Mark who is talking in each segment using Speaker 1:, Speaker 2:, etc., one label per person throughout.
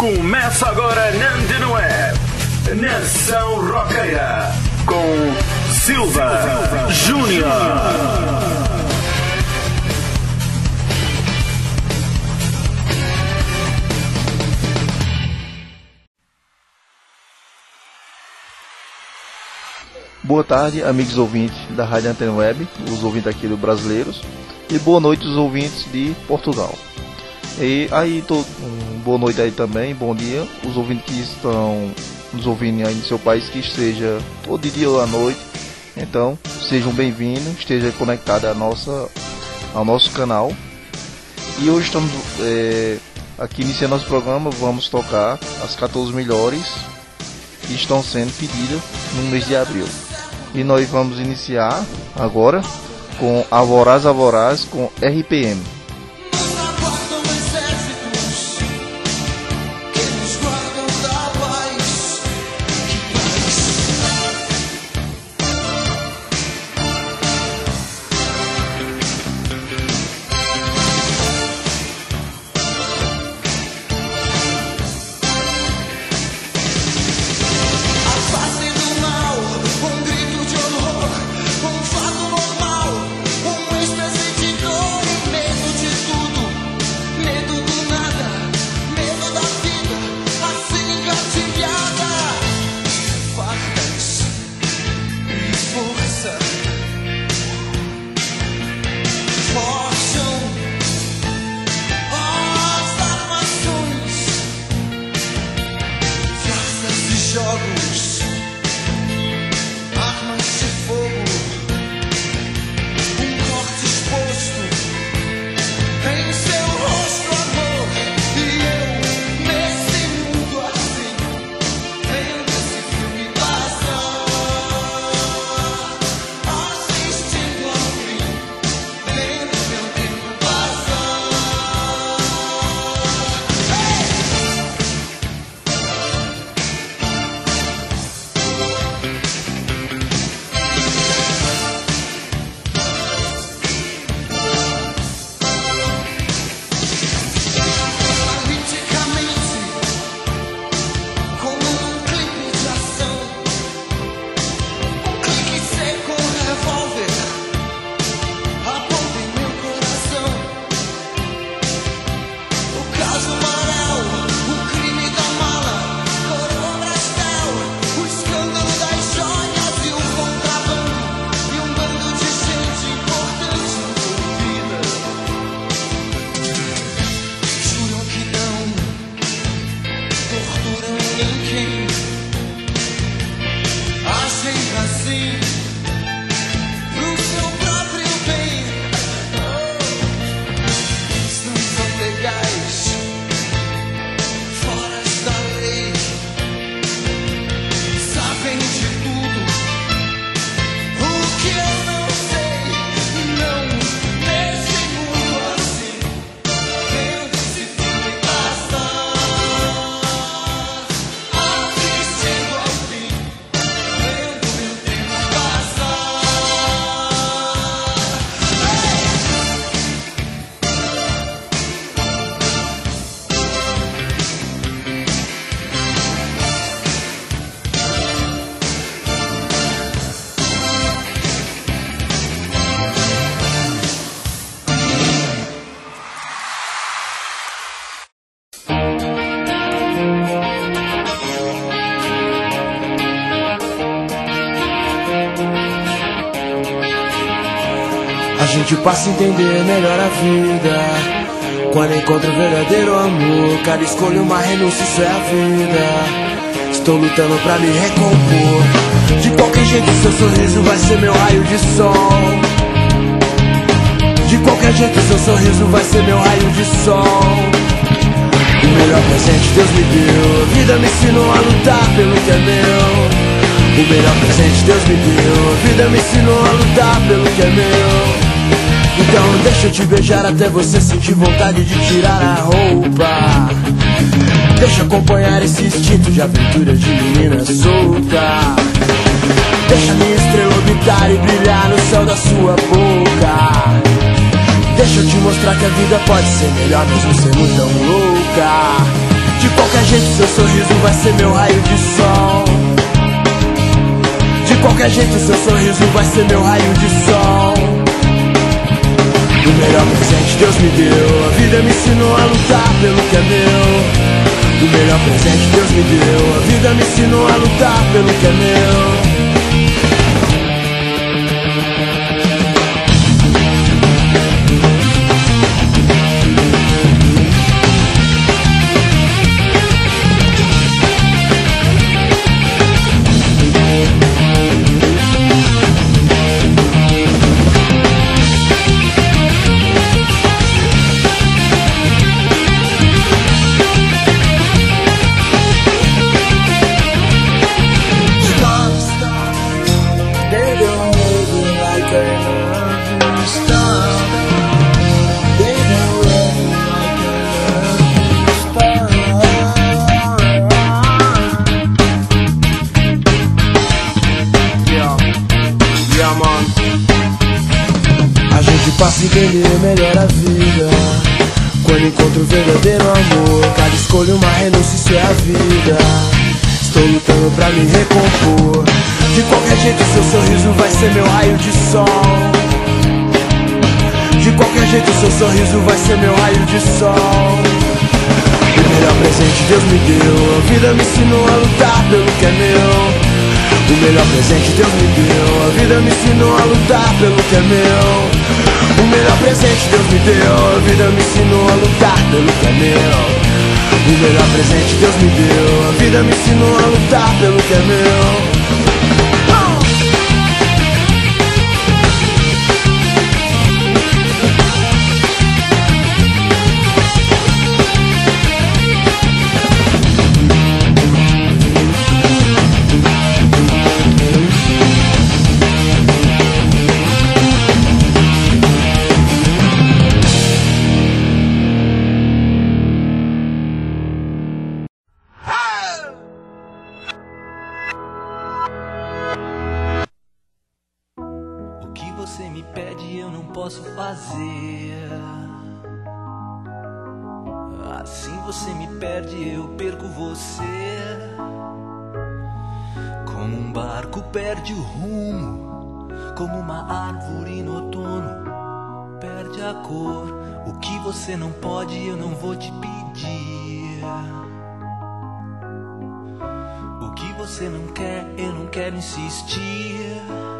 Speaker 1: Começa agora na Antena Web, Nação Roqueira, com Silva Júnior.
Speaker 2: Boa tarde, amigos ouvintes da Rádio Antena Web, os ouvintes aqui do Brasileiros, e boa noite os ouvintes de Portugal. E aí, boa noite aí também, bom dia, os ouvintes que estão nos ouvindo aí no seu país, que esteja ou de dia ou à noite. Então, sejam bem-vindos, esteja conectado ao nosso canal. E hoje estamos aqui iniciando nosso programa, vamos tocar as 14 melhores que estão sendo pedidas no mês de abril. E nós vamos iniciar agora com Alvoraz Alvoraz com RPM.
Speaker 3: A gente passa a entender melhor a vida quando encontra o verdadeiro amor. Cada escolha uma renúncia, isso é a vida. Estou lutando pra me recompor. De qualquer jeito seu sorriso vai ser meu raio de sol. De qualquer jeito seu sorriso vai ser meu raio de sol. O melhor presente Deus me deu. A vida me ensinou a lutar pelo que é meu. O melhor presente Deus me deu. A vida me ensinou a lutar pelo que é meu. Então deixa eu te beijar até você sentir vontade de tirar a roupa. Deixa eu acompanhar esse instinto de aventura de menina solta. Deixa minha estrela orbitar e brilhar no céu da sua boca. Deixa eu te mostrar que a vida pode ser melhor mesmo sendo tão louca. De qualquer jeito seu sorriso vai ser meu raio de sol. De qualquer jeito seu sorriso vai ser meu raio de sol. O melhor presente Deus me deu, a vida me ensinou a lutar pelo que é meu. O melhor presente Deus me deu, a vida me ensinou a lutar pelo que é meu. Passa a entender melhor a vida quando encontro o verdadeiro amor. Cada escolha uma renúncia, isso é a vida. Estou lutando pra me recompor. De qualquer jeito seu sorriso vai ser meu raio de sol. De qualquer jeito seu sorriso vai ser meu raio de sol. O melhor presente Deus me deu, a vida me ensinou a lutar pelo que é meu. O melhor presente Deus me deu, a vida me ensinou a lutar pelo que é meu. O melhor presente Deus me deu, a vida me ensinou a lutar pelo que é meu. O melhor presente Deus me deu, a vida me ensinou a lutar pelo que é meu.
Speaker 4: Você me pede, eu não posso fazer. Assim você me perde, eu perco você. Como um barco perde o rumo, como uma árvore no outono perde a cor. O que você não pode, eu não vou te pedir. O que você não quer, eu não quero insistir.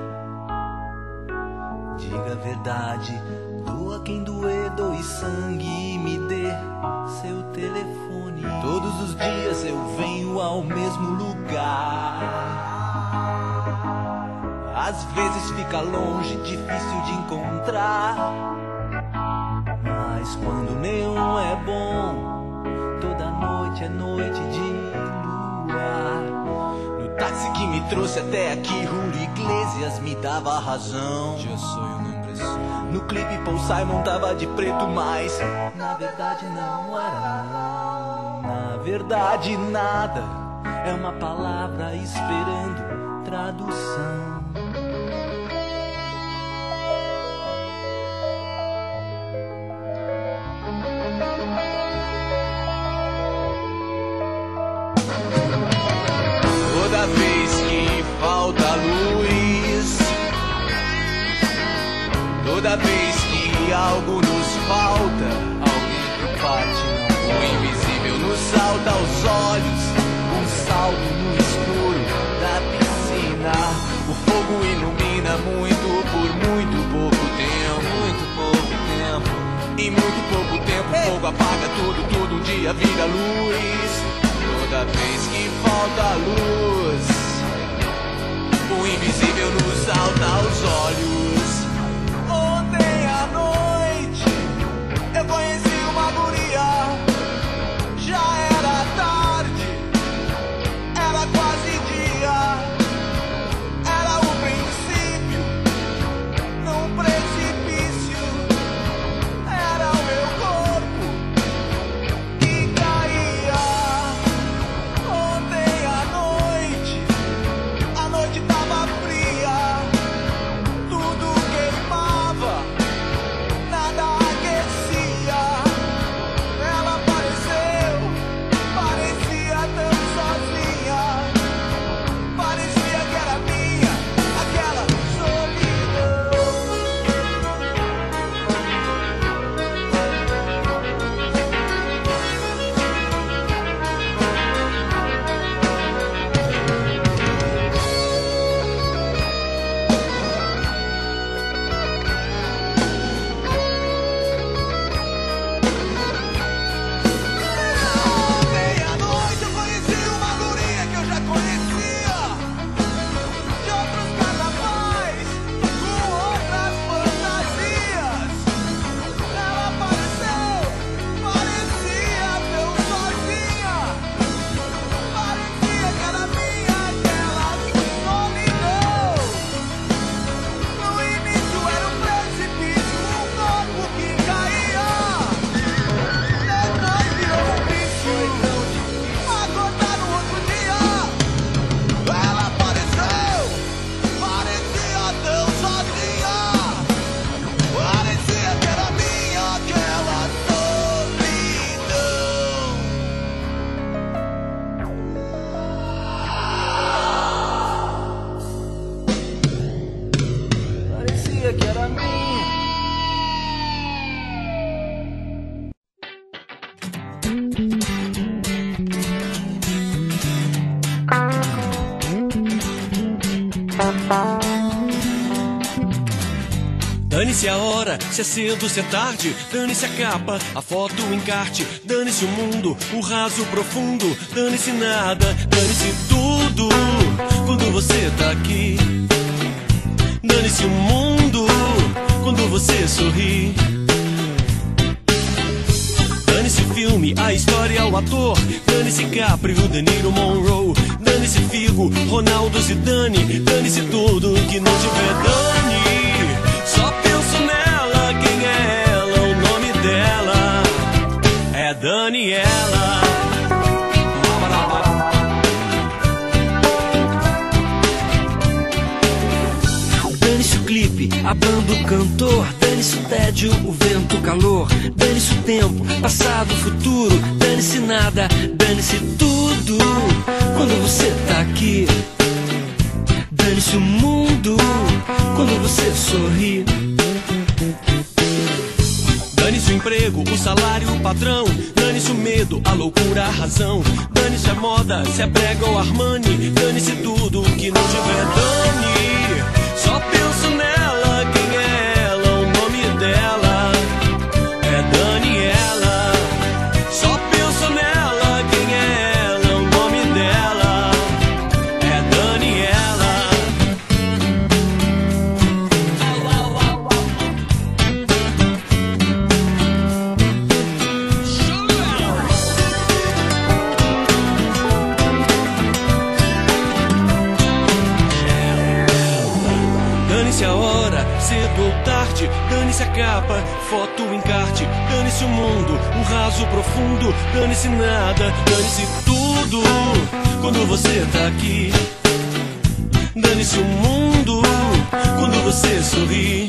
Speaker 4: Diga a verdade, doa quem doer, doe sangue e me dê seu telefone. Todos os dias eu venho ao mesmo lugar. Às vezes fica longe, difícil de encontrar. Mas quando nenhum é bom, toda noite é noite de luar. No táxi que me trouxe até aqui, Julio Iglesias me dava razão. No clipe Paul Simon tava de preto, mas na verdade não era não. Na verdade nada, é uma palavra esperando tradução. Toda vez que falta luz, toda vez que algo nos falta, alguém por parte não. O invisível nos salta aos olhos, um salto no escuro da piscina. O fogo ilumina muito por muito pouco tempo. Muito pouco tempo. Em muito pouco tempo o fogo apaga tudo, tudo um dia vira luz. Toda vez que falta luz, o invisível nos salta aos olhos. Ontem à noite eu conheci uma guria. Já era tarde, era quase dia. Era o princípio num precipício. Era o meu corpo que caía. Ontem à noite, a noite tava fria. Tudo queimava, nada aquecia.
Speaker 5: Dane-se a hora, se é cedo, se é tarde. Dane-se a capa, a foto, o encarte. Dane-se o mundo, o raso, o profundo. Dane-se nada, dane-se tudo quando você tá aqui. Dane-se o mundo quando você sorri. Dane-se o filme, a história, o ator. Dane-se Capri, o De Niro, Monroe. Dane-se Figo, Ronaldo, Zidane. Dane-se tudo que não tiver dane. Só penso nela, quem é ela, o nome dela é Daniela. Dane-se o clipe, a banda, o cantor. Dane-se o tédio, o vento, o calor. Dane-se o tempo, passado, futuro. Dane-se nada, dane-se tudo quando você tá aqui. Dane-se o mundo quando você sorri. Dane-se o emprego, o salário, o patrão. Dane-se o medo, a loucura, a razão. Dane-se a moda, se é brega ou Armani. Dane-se tudo que não tiver dane. Só penso nela, quem é ela, o nome dela é Daniela. Só penso nela, quem é ela, o nome dela é Daniela. Dane-se a hora, cedo ou tarde. Dane-se a capa, foto, o encarte. Dane-se o mundo, o raso, o profundo. Dane-se nada, dane-se tudo quando você tá aqui. Dane-se o mundo quando você sorri.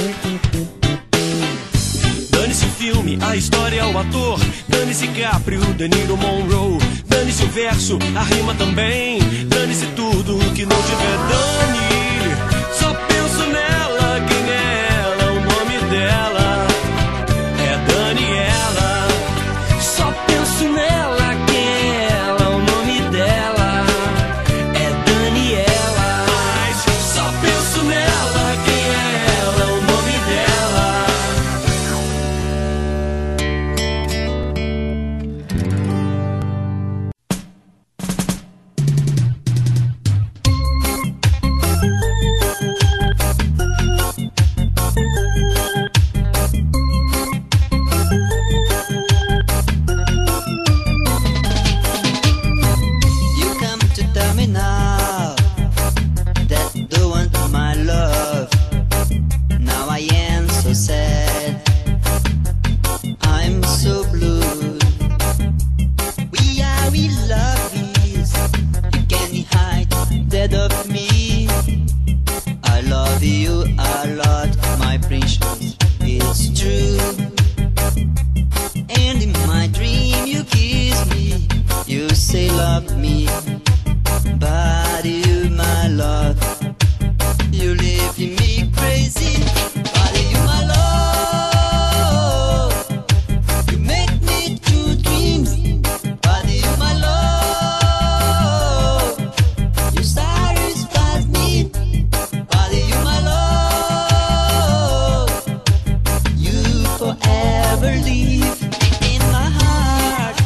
Speaker 5: Dane-se o filme, a história, o ator. Dane-se Capri, o De Niro, Monroe. Dane-se o verso, a rima também. Dane-se tudo que não tiver dane. Só penso nela, quem é ela, o nome dela é Daniela. Só penso nela, quem é ela, o nome dela é Daniela. Só penso nela, quem é ela, o nome dela.
Speaker 6: You come to tell me now that you don't want my love. Now I am so sad, I'm so blue. We love is, you can't hide that of me. I love you a lot, my precious, it's true. And in my dream you kiss me, you say love me, but you my love, you leave me crazy, but you my love, you make me do dreams, but you my love, you satisfy me, but you my love, you forever live in my heart.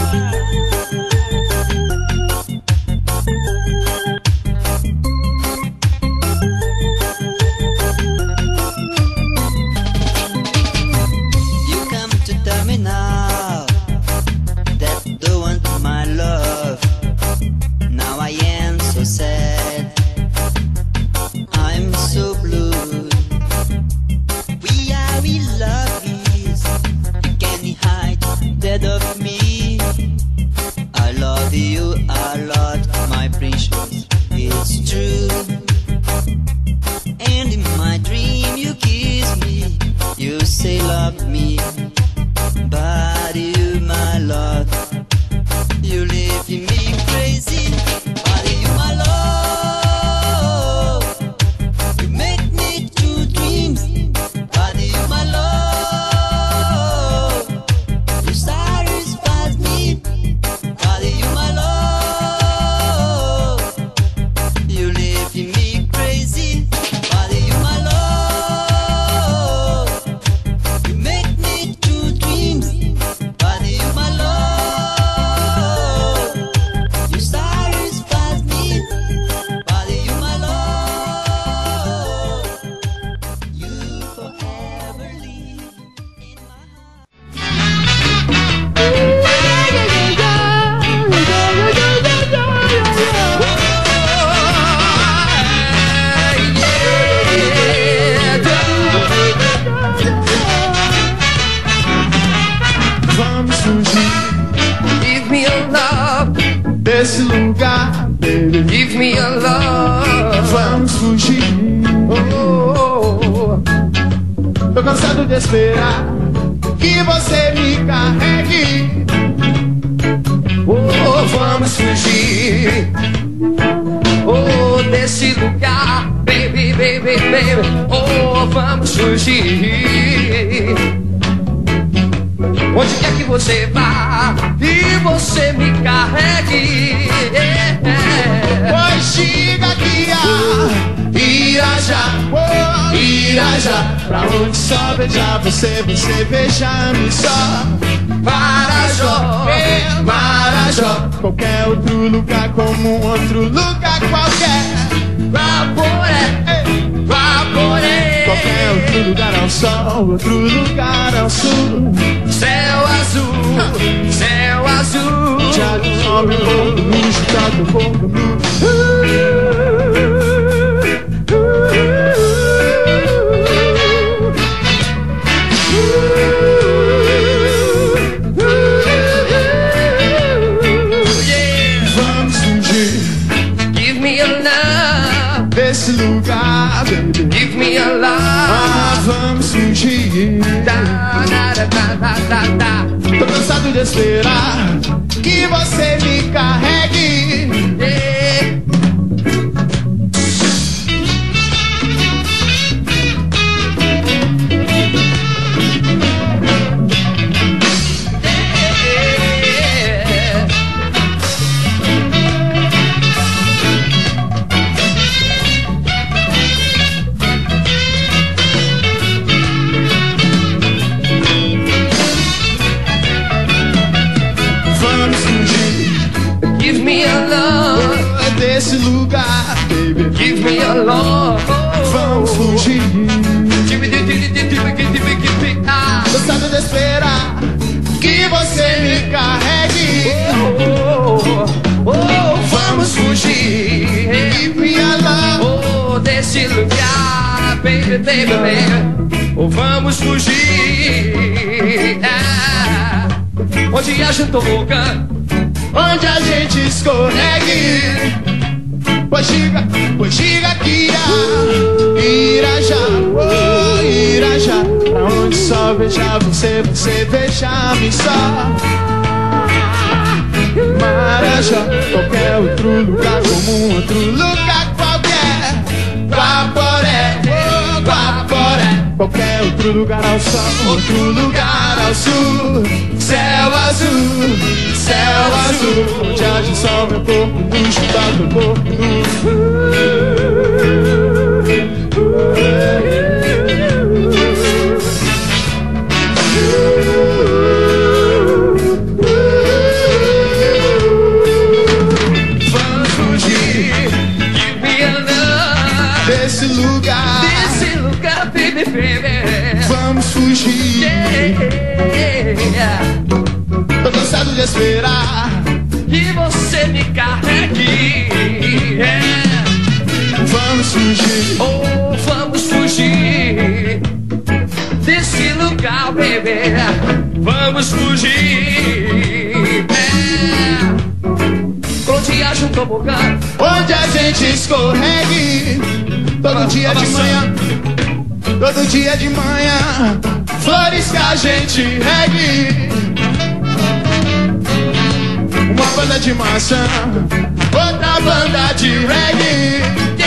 Speaker 6: You come to tell me now that you don't want my love. Now I am so sad, I'm so blue. We love is, you can't hide that of me. I love you a lot, my precious, it's true. And in my dream you kiss me, you say love me, but you my love, you leave me crazy, but you my love, you make me do dreams, but you my love, you satisfy me, but you my love.
Speaker 3: me your love.
Speaker 7: Desse lugar, baby,
Speaker 3: Give me your love.
Speaker 7: vamos fugir.
Speaker 3: Oh,
Speaker 7: Tô cansado de esperar que você me carregue.
Speaker 3: oh, vamos fugir. Oh, desse lugar, baby, baby, baby. Oh, vamos fugir. Onde quer que você vá e você me carregue.
Speaker 7: Pois diga que Irajá, oh, Irajá, pra onde só beijar você, você beija-me só.
Speaker 3: Marajó,
Speaker 7: Marajó, qualquer outro lugar como um outro lugar qualquer.
Speaker 3: Vaporé, Vaporé.
Speaker 7: Qualquer outro lugar ao sol, outro lugar ao sul.
Speaker 3: Céu azul, céu azul.
Speaker 7: Já sobe um pouco no chutado, um pouco no. Vamos fugir
Speaker 3: Give me your love,
Speaker 7: desse lugar, baby.
Speaker 3: give me your love.
Speaker 7: Ah, vamos fugir.
Speaker 3: Da, da, da, da, da, da.
Speaker 7: Tô cansado de esperar que você me carregue.
Speaker 3: Yeah. Yeah.
Speaker 7: Vamos fugir
Speaker 3: Give me your love,
Speaker 7: desse lugar, baby.
Speaker 3: give me your love.
Speaker 7: Vamos fugir.
Speaker 3: Ah.
Speaker 7: Cansado de esperar que você me carregue.
Speaker 3: Vamos fugir.
Speaker 7: Give me a love.
Speaker 3: Oh, desse lugar, baby, baby, baby. Oh, vamos fugir. Ah. Onde a gente toca,
Speaker 7: Onde a gente escorregue. Pois diga que Irajá, oh, Irajá, pra onde só beijar você, você beija-me só. Marajó, qualquer outro lugar como um outro lugar qualquer. Guaporé, oh, Guaporé, qualquer outro lugar ao sol, outro lugar ao sul. Céu azul, onde a gente só meu corpo no chutado, meu corpo Vamos fugir
Speaker 3: give me your love.
Speaker 7: desse lugar.
Speaker 3: Desse lugar, baby, baby.
Speaker 7: Vamos fugir.
Speaker 3: Yeah.
Speaker 7: Tô cansado de esperar.
Speaker 3: Que você me carregue. Yeah.
Speaker 7: Vamos fugir.
Speaker 3: Oh, vamos fugir desse lugar, baby. Vamos fugir. É. Onde haja um tobogã,
Speaker 7: Onde a gente escorregue. Todo dia de manhã. Todo dia de manhã. Flores que a gente regue. Uma banda de maçã. Outra banda de reggae.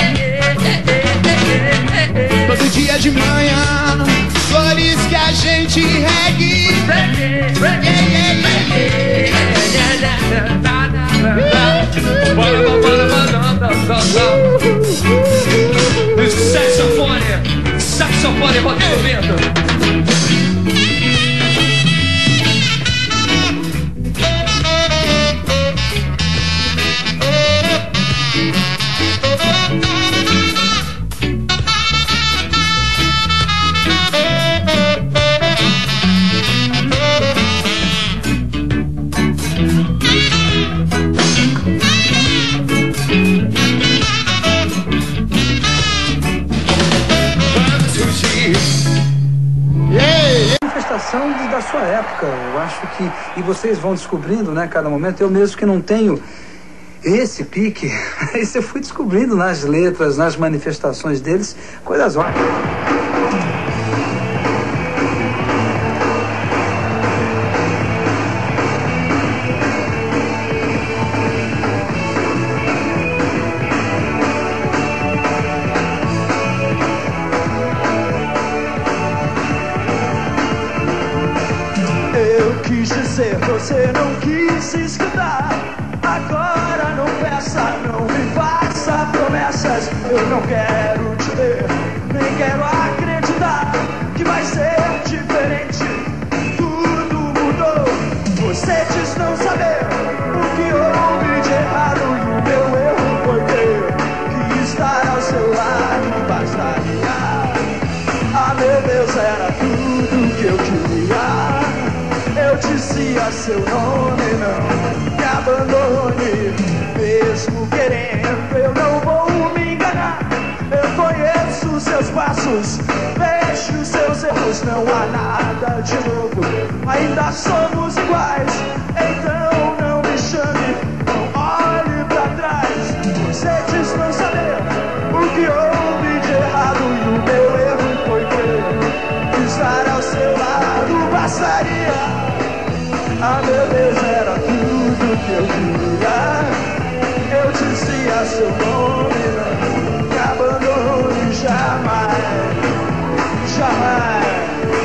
Speaker 7: Todo dia de manhã. Flores que a gente regue.
Speaker 3: Saxofone, bota o vento.
Speaker 8: sua época. Eu acho que... E vocês vão descobrindo, né, cada momento. Eu mesmo que não tenho esse pique, isso eu fui descobrindo nas letras, nas manifestações deles, coisas ótimas.
Speaker 3: Você não quis escutar. Agora não peça, não me faça promessas. Eu não quero te ver, nem quero acreditar que vai ser diferente. Tudo mudou. Você diz não saber o que houve de errado, e o meu erro foi ter que estar ao seu lado. Bastaria. Ah, meu Deus, era tudo que eu queria. Eu dizia seu nome, não me abandone. Mesmo querendo, eu não vou me enganar. Eu conheço seus passos, vejo seus erros. Não há nada de novo, ainda somos iguais. Então não me chame, não olhe pra trás. Você diz não saber o que houve de errado, e o meu erro foi crer. Estar ao seu lado bastaria. Ah, meu Deus, era tudo que eu queria. Eu dizia seu nome, não me abandone jamais, jamais.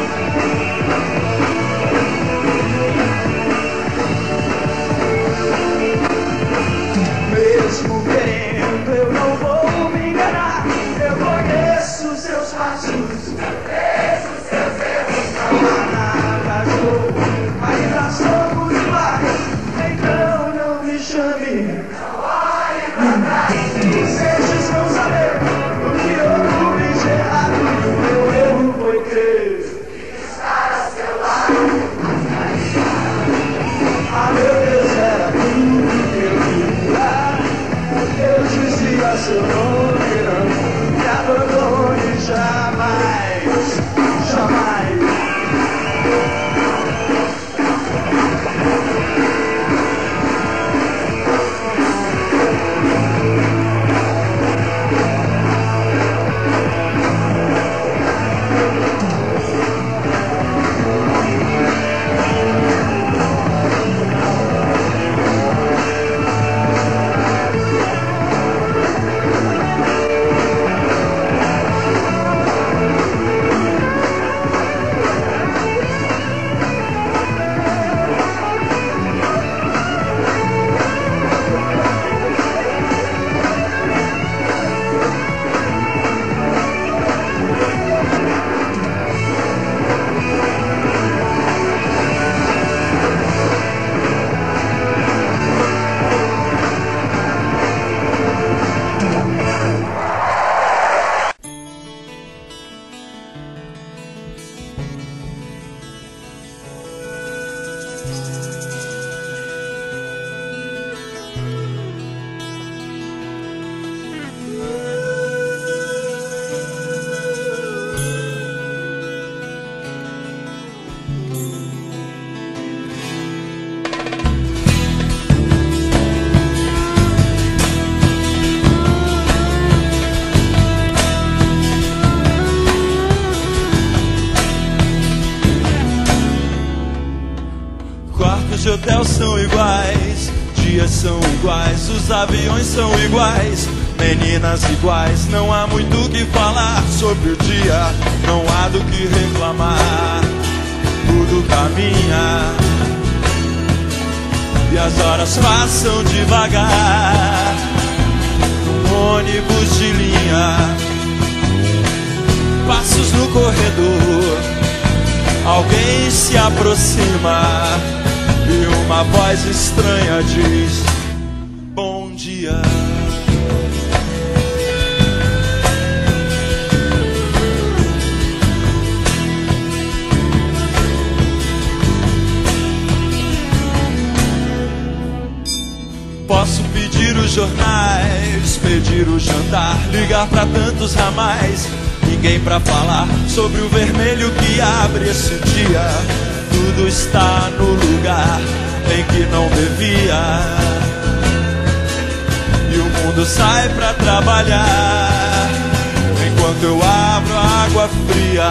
Speaker 3: Mesmo querendo, eu não vou me enganar. Eu conheço seus passos, conheço seus erros. Não há nada de novo, ainda somos iguais. Então não me chame, não olhe pra trás. Você diz não saber o que houve de errado, e o meu erro foi crer que estar ao seu lado. Ah, meu Deus, era tudo que eu queria. Eu dizia seu nome, não me abandone jamais, jamais.
Speaker 5: Os hotéis são iguais, dias são iguais, os aviões são iguais, meninas iguais. Não há muito o que falar sobre o dia, não há do que reclamar. Tudo caminha e as horas passam devagar. Ônibus de linha, passos no corredor, alguém se aproxima e uma voz estranha diz: bom dia. Posso pedir os jornais, pedir o jantar, ligar pra tantos ramais, ninguém pra falar sobre o vermelho que abre esse dia. Tudo tudo está no lugar em que não devia, e o mundo sai pra trabalhar enquanto eu abro a água fria.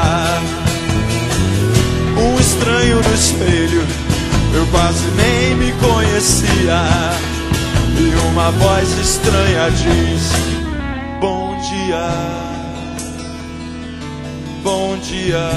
Speaker 5: Um estranho no espelho, eu quase nem me conhecia, e uma voz estranha diz: bom dia, bom dia.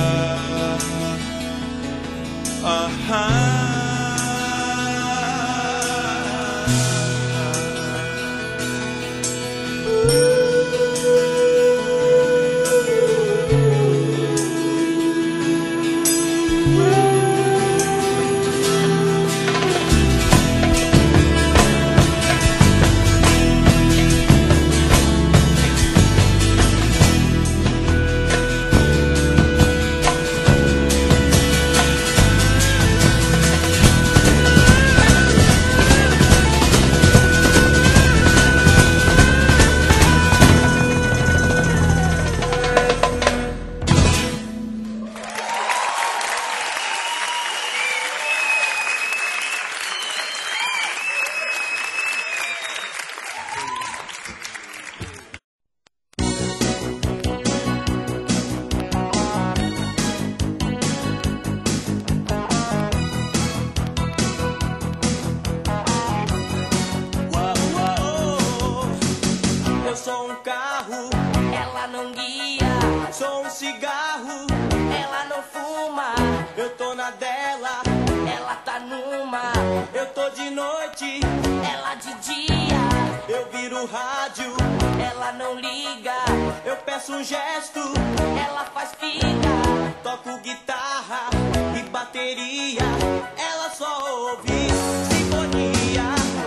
Speaker 4: Eu sou um carro, ela não guia. Sou um cigarro, ela não fuma. Eu tô na dela, ela tá numa. Eu tô de noite, ela de dia. Eu viro rádio, ela não liga. Eu peço um gesto, ela faz figa. Toco guitarra e bateria, ela só ouve sinfonia.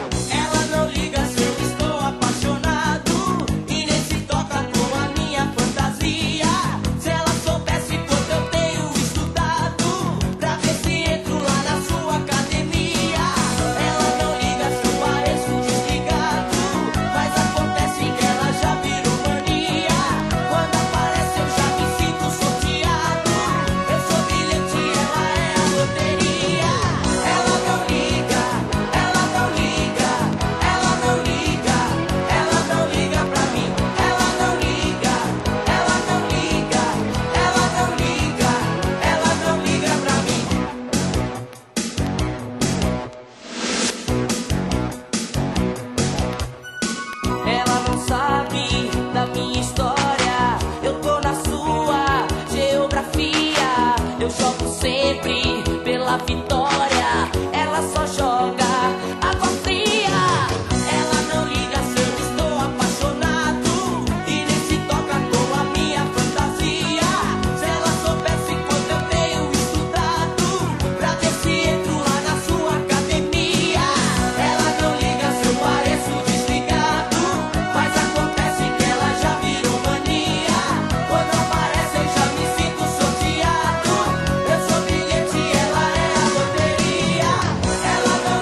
Speaker 4: Ela não liga se eu estou apaixonado, e nem se toca com a minha fantasia. Se ela soubesse quanto eu tenho estudado, pra ver se entro lá na sua academia. Ela não liga se eu pareço desligado, mas acontece que ela já virou mania. Quando aparece eu já me sinto sorteado. Eu sou bilhete, ela é a loteria. Ela não liga, ela não liga, ela não liga, ela não liga pra mim. Ela não liga, ela não liga, ela não liga, ela não liga pra mim. Ela não sabe da minha história, eu tô na sua geografia. Eu jogo sempre pela vitória, ela só joga água fria. Ela não liga se eu estou apaixonado, e nem se toca com a minha fantasia. Se ela soubesse quanto eu tenho estudado, pra ver se entro lá na sua academia. Ela não liga se eu pareço desligado, mas acontece que ela já virou mania. Quando aparece eu já me sinto sorteado. Eu sou bilhete, ela é a loteria. Ela não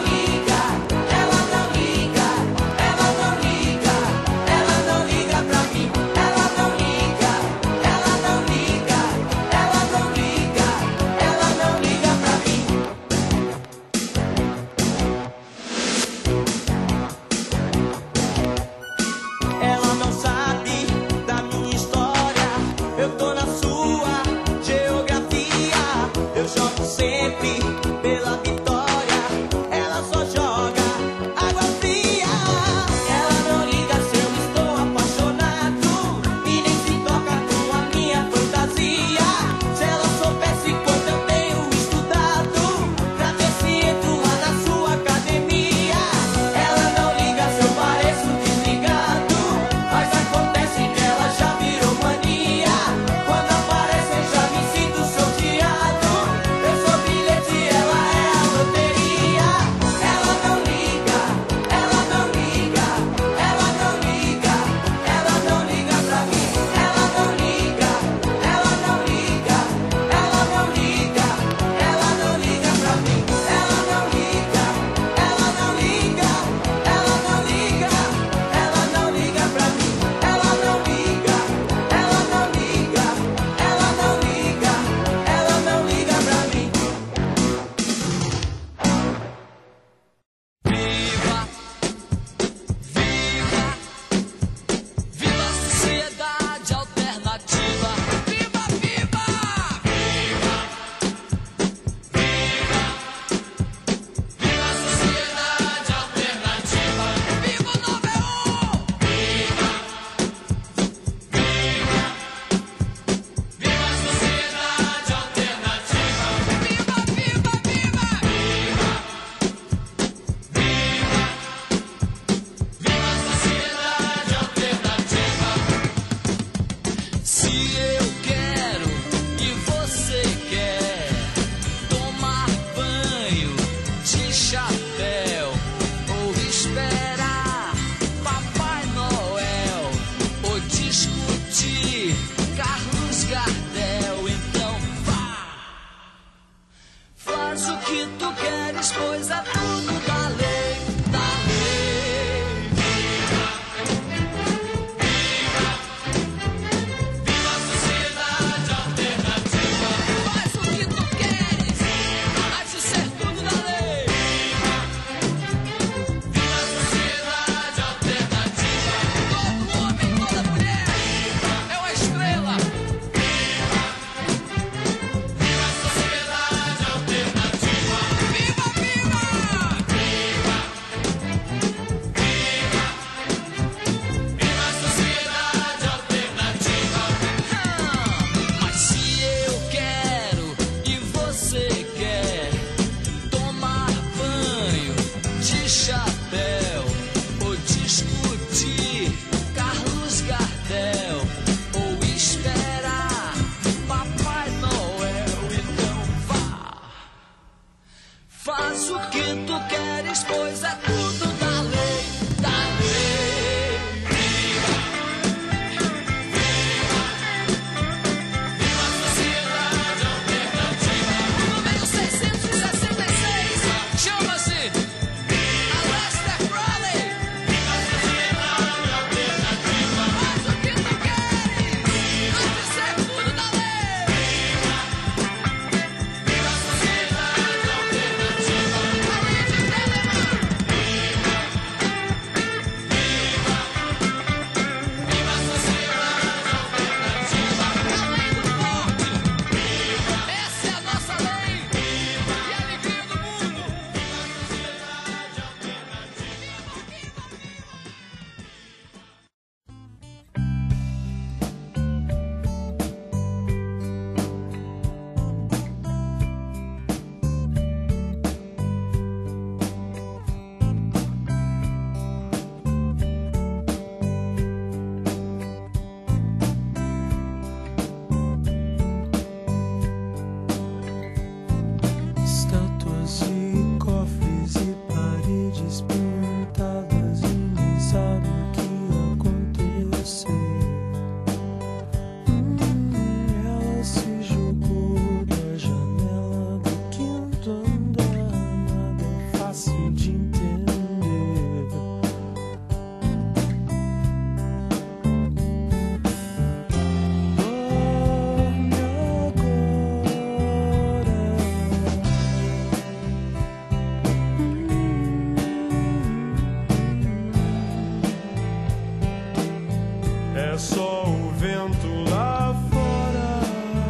Speaker 5: só o vento lá fora.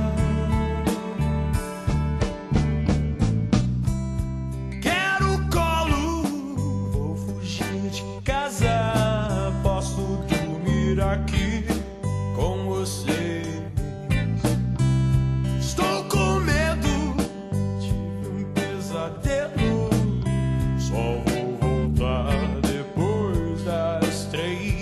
Speaker 5: Quero colo, vou fugir de casa. Posso dormir aqui com você. Estou com medo, tive um pesadelo. Só vou voltar depois das 3.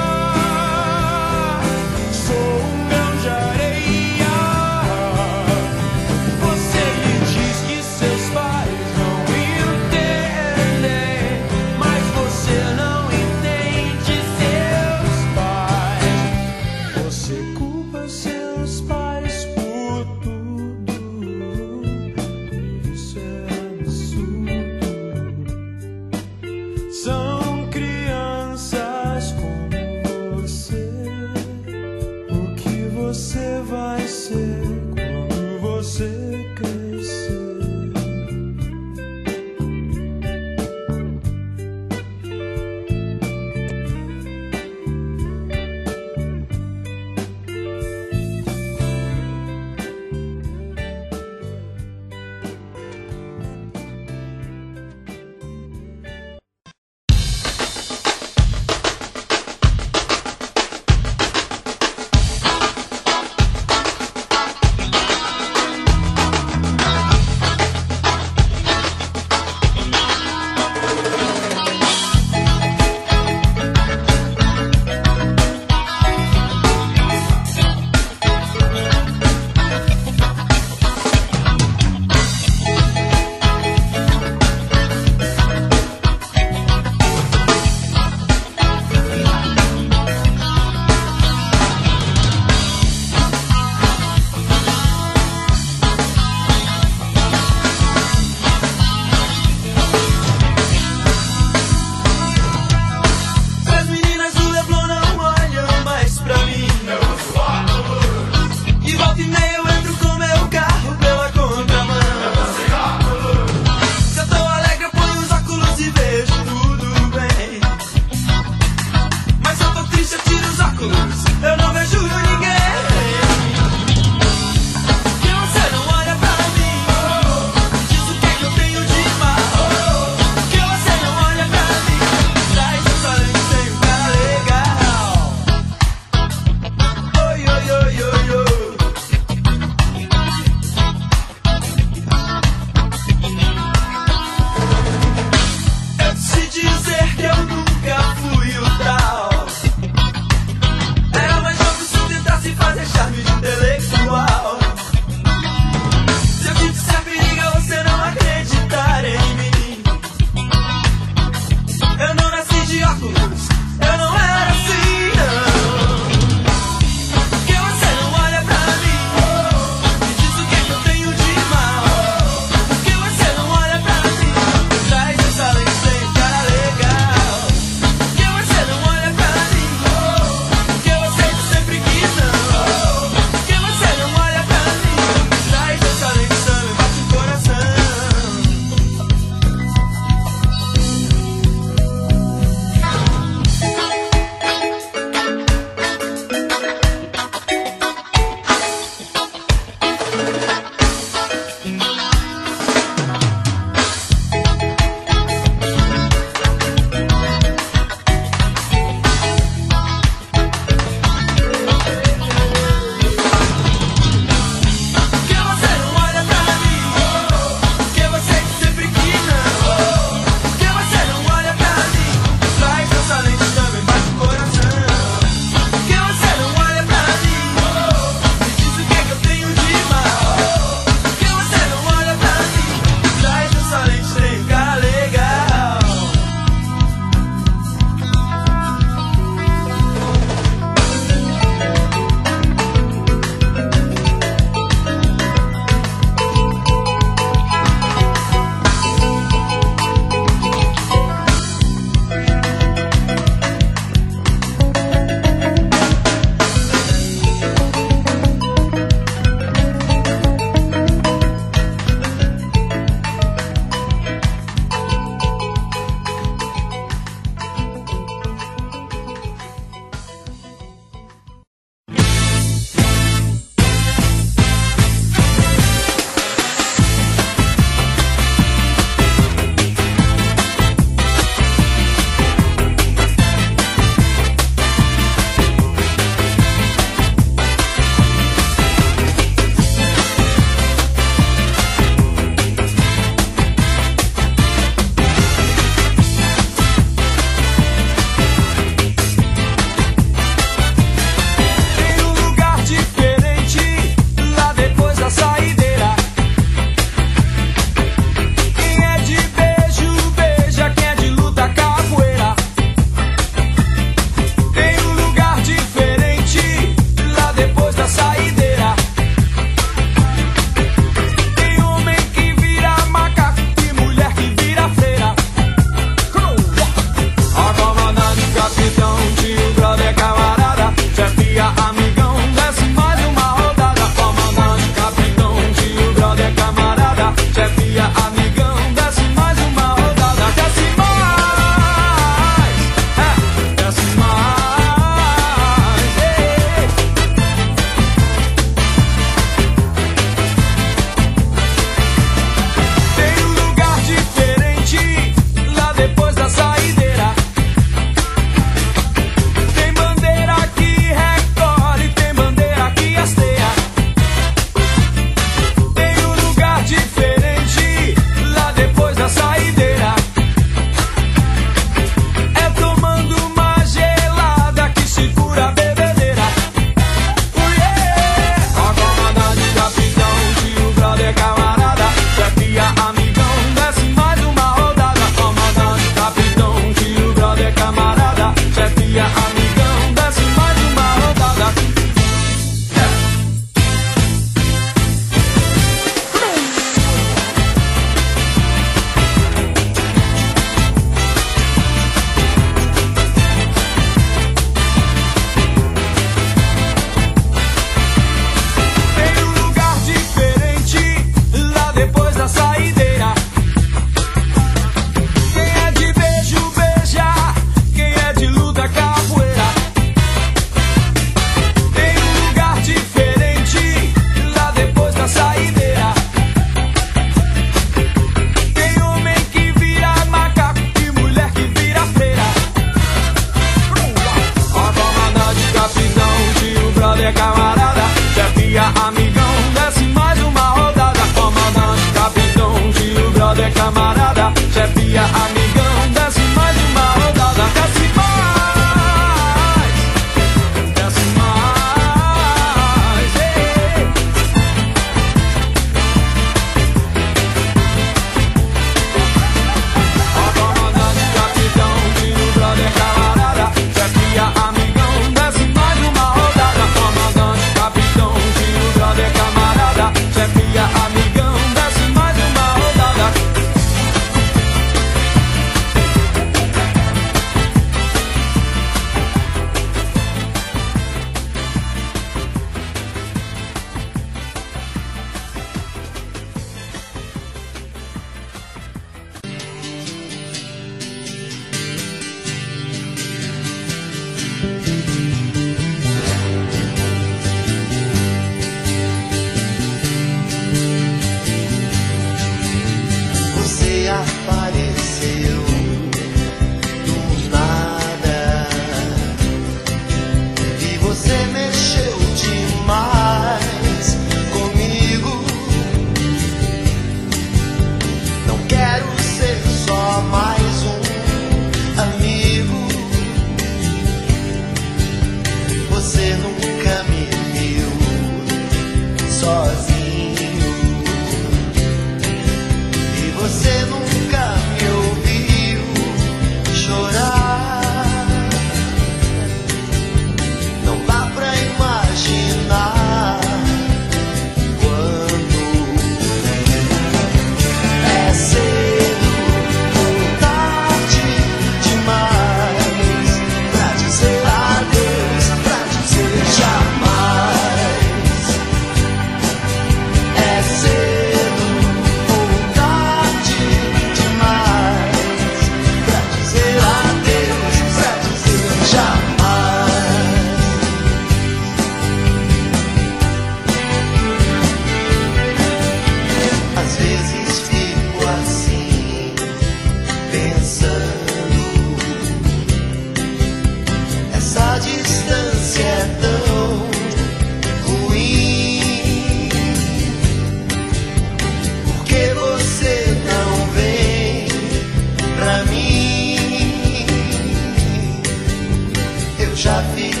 Speaker 9: já fiz